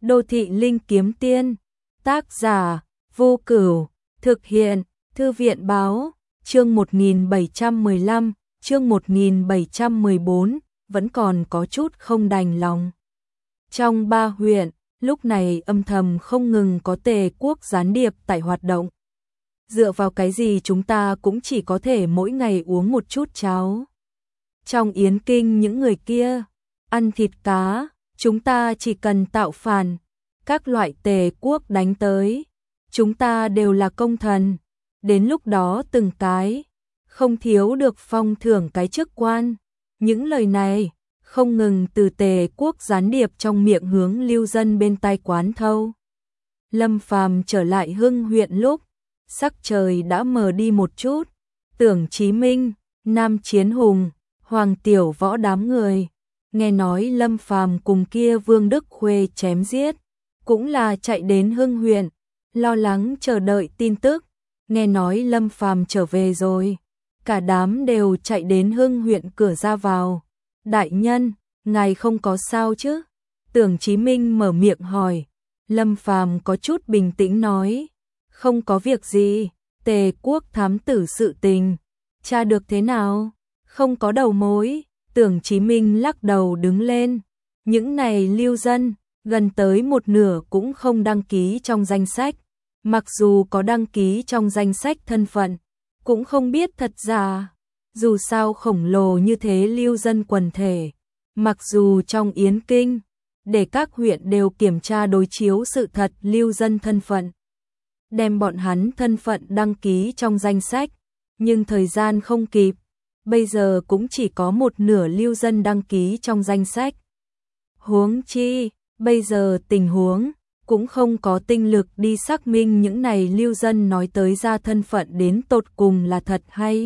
Đô thị linh kiếm tiên, tác giả, Vô Cửu, thực hiện, Thư viện báo, chương 1715, chương 1714, vẫn còn có chút không đành lòng. Trong 3 huyện, lúc này âm thầm không ngừng có Tề quốc gián điệp tại hoạt động. Dựa vào cái gì chúng ta cũng chỉ có thể mỗi ngày uống một chút cháo. Trong Yến Kinh những người kia, ăn thịt cá, chúng ta chỉ cần tạo phản, các loại Tề quốc đánh tới, chúng ta đều là công thần, đến lúc đó từng cái, không thiếu được phong thưởng cái chức quan. Những lời này, không ngừng từ Tề quốc gián điệp trong miệng hướng lưu dân bên tai quán thâu. Lâm Phàm trở lại Hưng huyện lúc, sắc trời đã mờ đi một chút, Tưởng Chí Minh, Nam Chiến Hùng, Hoàng Tiểu Võ đám người, nghe nói Lâm Phàm cùng kia Vương Đức Khuê chém giết, cũng là chạy đến Hưng huyện, lo lắng chờ đợi tin tức, nghe nói Lâm Phàm trở về rồi, cả đám đều chạy đến Hưng huyện cửa ra vào. Đại nhân, ngài không có sao chứ? Tưởng Chí Minh mở miệng hỏi. Lâm Phàm có chút bình tĩnh nói, không có việc gì, Tề quốc thám tử sự tình, tra được thế nào? Không có đầu mối. Tưởng Chí Minh lắc đầu đứng lên, những này lưu dân, gần tới một nửa cũng không đăng ký trong danh sách, mặc dù có đăng ký trong danh sách thân phận, cũng không biết thật giả. Dù sao khổng lồ như thế lưu dân quần thể, mặc dù trong Yến Kinh, để các huyện đều kiểm tra đối chiếu sự thật lưu dân thân phận, đem bọn hắn thân phận đăng ký trong danh sách, nhưng thời gian không kịp, bây giờ cũng chỉ có một nửa lưu dân đăng ký trong danh sách. Huống chi, bây giờ tình huống, cũng không có tinh lực đi xác minh những này lưu dân nói tới ra thân phận đến tột cùng là thật hay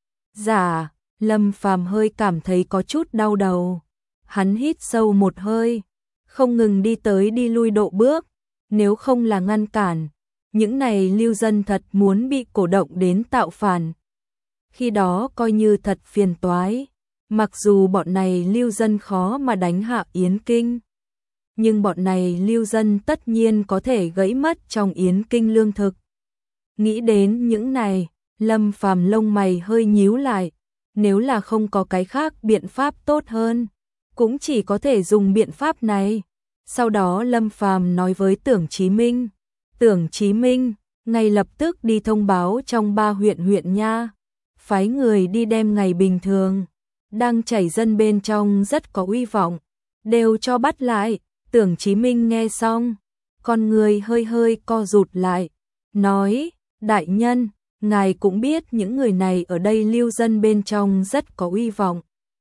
giả. Lâm Phàm hơi cảm thấy có chút đau đầu. Hắn hít sâu một hơi, không ngừng đi tới đi lui độ bước, nếu không là ngăn cản, những này lưu dân thật muốn bị cổ động đến tạo phản. Khi đó coi như thật phiền toái, mặc dù bọn này lưu dân khó mà đánh hạ Yến Kinh, nhưng bọn này lưu dân tất nhiên có thể gãy mất trong Yến Kinh lương thực. Nghĩ đến những này, Lâm Phàm lông mày hơi nhíu lại, nếu là không có cái khác biện pháp tốt hơn, cũng chỉ có thể dùng biện pháp này. Sau đó Lâm Phàm nói với Tưởng Chí Minh, Tưởng Chí Minh, ngay lập tức đi thông báo trong 3 huyện nha, phái người đi đem ngày bình thường, đang chảy dân bên trong rất có uy vọng, đều cho bắt lại. Tưởng Chí Minh nghe xong, con người hơi hơi co rụt lại, nói, đại nhân, ngài cũng biết những người này ở đây lưu dân bên trong rất có uy vọng.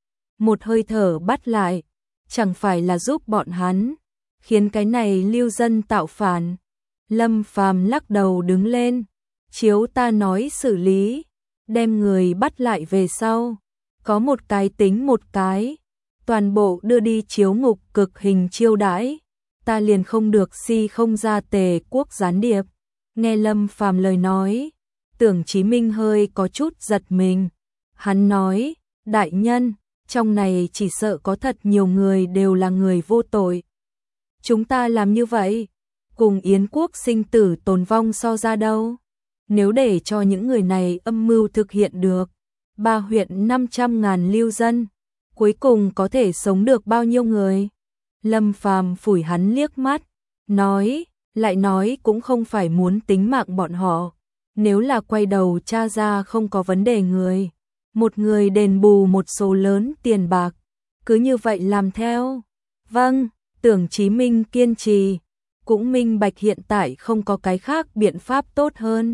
Một hơi thở bắt lại, chẳng phải là giúp bọn hắn, khiến cái này lưu dân tạo phản. Lâm Phàm lắc đầu đứng lên, chiếu ta nói xử lý, đem người bắt lại về sau, có một cái tính một cái, toàn bộ đưa đi chiếu ngục cực hình chiêu đãi, ta liền không được không ra Tề quốc gián điệp. Nghe Lâm Phàm lời nói, Tưởng Chí Minh hơi có chút giật mình. Hắn nói, đại nhân, trong này chỉ sợ có thật nhiều người đều là người vô tội. Chúng ta làm như vậy, cùng Yến quốc sinh tử tồn vong so ra đâu. Nếu để cho những người này âm mưu thực hiện được, 3 huyện 500.000 lưu dân, cuối cùng có thể sống được bao nhiêu người? Lâm Phàm phủi hắn liếc mắt, nói, lại nói cũng không phải muốn tính mạng bọn họ. Nếu là quay đầu tra ra không có vấn đề người, một người đền bù một số lớn tiền bạc, cứ như vậy làm theo. Vâng, Tưởng Chí Minh kiên trì, cũng minh bạch hiện tại không có cái khác biện pháp tốt hơn.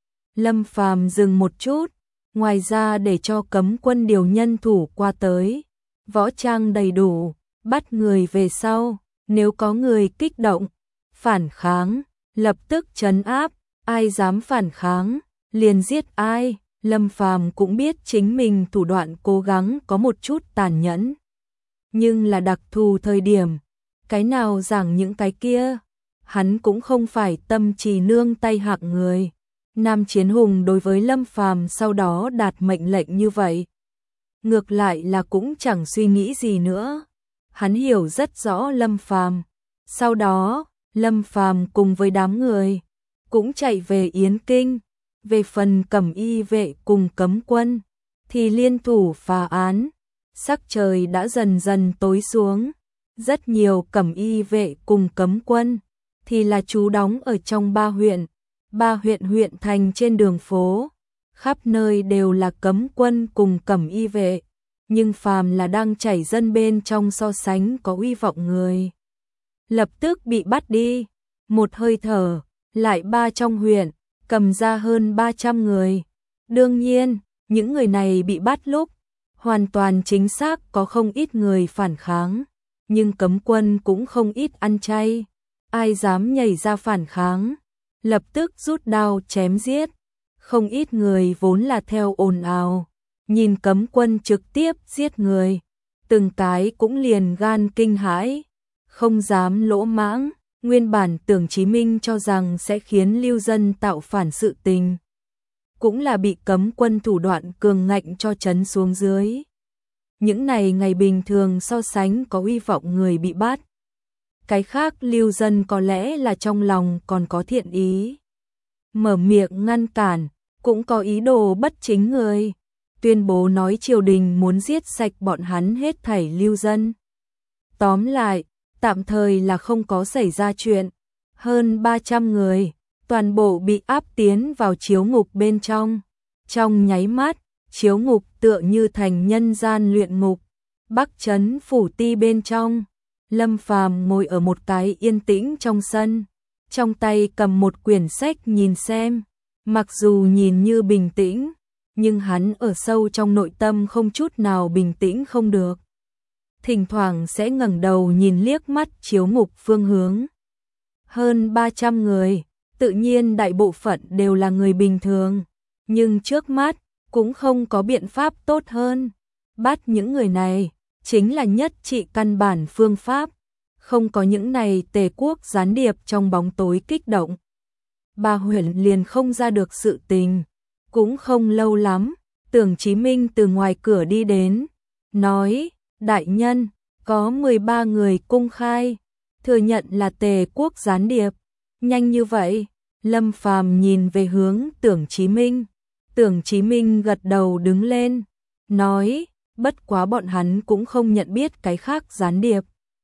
Lâm Phàm dừng một chút, ngoài ra để cho cấm quân điều nhân thủ qua tới, võ trang đầy đủ, bắt người về sau, nếu có người kích động, phản kháng, lập tức trấn áp, ai dám phản kháng, liền giết ai. Lâm Phàm cũng biết chính mình thủ đoạn cố gắng có một chút tàn nhẫn, nhưng là đặc thù thời điểm, cái nào giảng những cái kia, hắn cũng không phải tâm trì nương tay hạng người. Nam Chiến Hùng đối với Lâm Phàm sau đó đạt mệnh lệnh như vậy, ngược lại là cũng chẳng suy nghĩ gì nữa. Hắn hiểu rất rõ Lâm Phàm, Sau đó, Lâm Phàm cùng với đám người cũng chạy về Yến Kinh. Về phần Cẩm Y vệ cùng cấm quân thì liên thủ phá án. Sắc trời đã dần dần tối xuống. Rất nhiều Cẩm Y vệ cùng cấm quân thì là trú đóng ở trong 3 huyện. 3 huyện thành trên đường phố, khắp nơi đều là cấm quân cùng Cẩm Y vệ, nhưng phàm là đang chảy dân bên trong so sánh có uy vọng người lập tức bị bắt đi. Một hơi thở, lại 3 trong huyện, cầm ra hơn 300 người. Đương nhiên, những người này bị bắt lúc hoàn toàn chính xác có không ít người phản kháng, nhưng cấm quân cũng không ít ăn chay, ai dám nhảy ra phản kháng, lập tức rút đao chém giết. Không ít người vốn là theo ồn ào, nhìn cấm quân trực tiếp giết người, từng cái cũng liền gan kinh hãi, không dám lỗ mãng. Nguyên bản Tưởng Chí Minh cho rằng sẽ khiến lưu dân tạo phản sự tình, cũng là bị cấm quân thủ đoạn cường ngạnh cho trấn xuống dưới. Những này ngày bình thường so sánh có uy vọng người bị bắt. Cái khác lưu dân có lẽ là trong lòng còn có thiện ý, mở miệng ngăn cản, cũng có ý đồ bất chính người, tuyên bố nói triều đình muốn giết sạch bọn hắn hết thảy lưu dân. Tóm lại, tạm thời là không có xảy ra chuyện. Hơn 300 người, toàn bộ bị áp tiến vào chiếu ngục bên trong. Trong nháy mắt, chiếu ngục tựa như thành nhân gian luyện ngục. Bắc Trấn Phủ Ti bên trong, Lâm Phàm ngồi ở một cái yên tĩnh trong sân, trong tay cầm một quyển sách nhìn xem. Mặc dù nhìn như bình tĩnh, nhưng hắn ở sâu trong nội tâm không chút nào bình tĩnh không được. Thỉnh thoảng sẽ ngẩng đầu nhìn liếc mắt chiếu ngục phương hướng. Hơn 300 người, tự nhiên đại bộ phận đều là người bình thường, nhưng trước mắt cũng không có biện pháp tốt hơn. Bắt những người này chính là nhất trị căn bản phương pháp, không có những này Tề quốc gián điệp trong bóng tối kích động, Ba huyện liền không ra được sự tình. Cũng không lâu lắm, Tưởng Chí Minh từ ngoài cửa đi đến, nói: đại nhân, có 13 người cung khai, thừa nhận là Tề quốc gián điệp. Nhanh như vậy? Lâm Phàm nhìn về hướng Tưởng Chí Minh. Tưởng Chí Minh gật đầu đứng lên, nói: bất quá bọn hắn cũng không nhận biết cái khác gián điệp.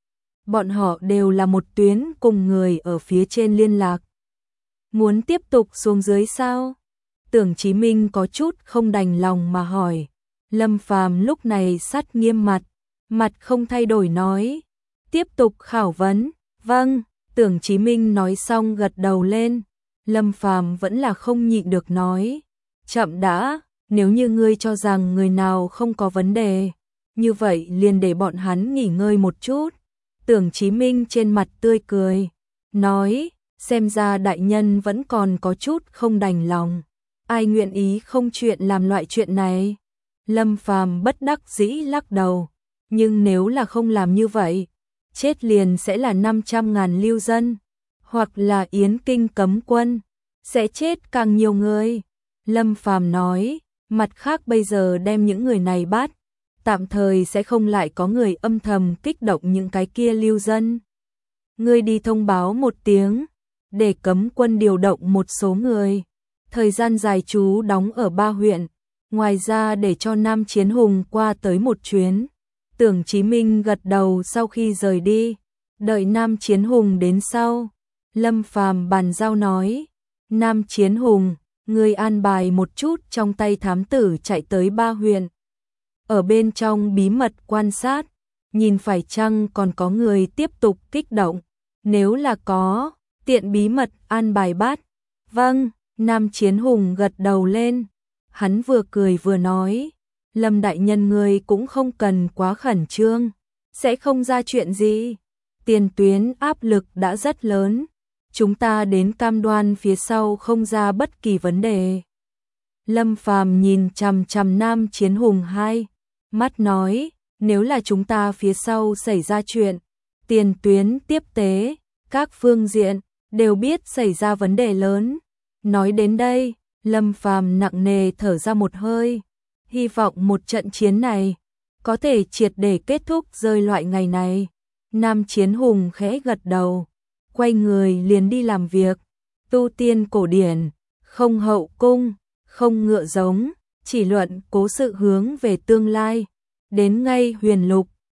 Bọn họ đều là một tuyến cùng người ở phía trên liên lạc. Muốn tiếp tục xuống dưới sao? Tưởng Chí Minh có chút không đành lòng mà hỏi. Lâm Phàm lúc này sắt nghiêm mặt, mặt không thay đổi nói: tiếp tục khảo vấn. Vâng. Tưởng Chí Minh nói xong gật đầu lên. Lâm Phàm vẫn là không nhịn được nói: chậm đã, nếu như ngươi cho rằng người nào không có vấn đề, như vậy liền để bọn hắn nghỉ ngơi một chút. Tưởng Chí Minh trên mặt tươi cười, nói: xem ra đại nhân vẫn còn có chút không đành lòng. Ai nguyện ý không chuyện làm loại chuyện này? Lâm Phàm bất đắc dĩ lắc đầu, nhưng nếu là không làm như vậy, chết liền sẽ là 500.000 lưu dân, hoặc là Yến Kinh cấm quân, sẽ chết càng nhiều người. Lâm Phàm nói: mặt khác bây giờ đem những người này bắt, tạm thời sẽ không lại có người âm thầm kích động những cái kia lưu dân. Ngươi đi thông báo một tiếng, để cấm quân điều động một số người, thời gian dài trú đóng ở 3 huyện, ngoài ra để cho Nam Chiến Hùng qua tới một chuyến. Tưởng Chí Minh gật đầu sau khi rời đi, đợi Nam Chiến Hùng đến sau. Lâm Phàm bàn giao nói: Nam Chiến Hùng, ngươi an bài một chút trong tay thám tử chạy tới 3 huyện. Ở bên trong bí mật quan sát, nhìn phải chăng còn có người tiếp tục kích động, nếu là có, tiện bí mật an bài bắt. Vâng. Nam Chiến Hùng gật đầu lên, hắn vừa cười vừa nói: Lâm đại nhân ngươi cũng không cần quá khẩn trương, sẽ không ra chuyện gì. Tiền tuyến áp lực đã rất lớn, chúng ta đến cam đoan phía sau không ra bất kỳ vấn đề. Lâm Phàm nhìn chằm chằm Nam Chiến Hùng hai mắt nói: nếu là chúng ta phía sau xảy ra chuyện, tiền tuyến tiếp tế, các phương diện đều biết xảy ra vấn đề lớn. Nói đến đây, Lâm Phàm nặng nề thở ra một hơi, hy vọng một trận chiến này có thể triệt để kết thúc rơi loại ngày này. Nam Chiến Hùng khẽ gật đầu, quay người liền đi làm việc. Tu tiên cổ điển, không hậu cung, không ngựa giống, chỉ luận cố sự hướng về tương lai. Đến ngay Huyền Lục,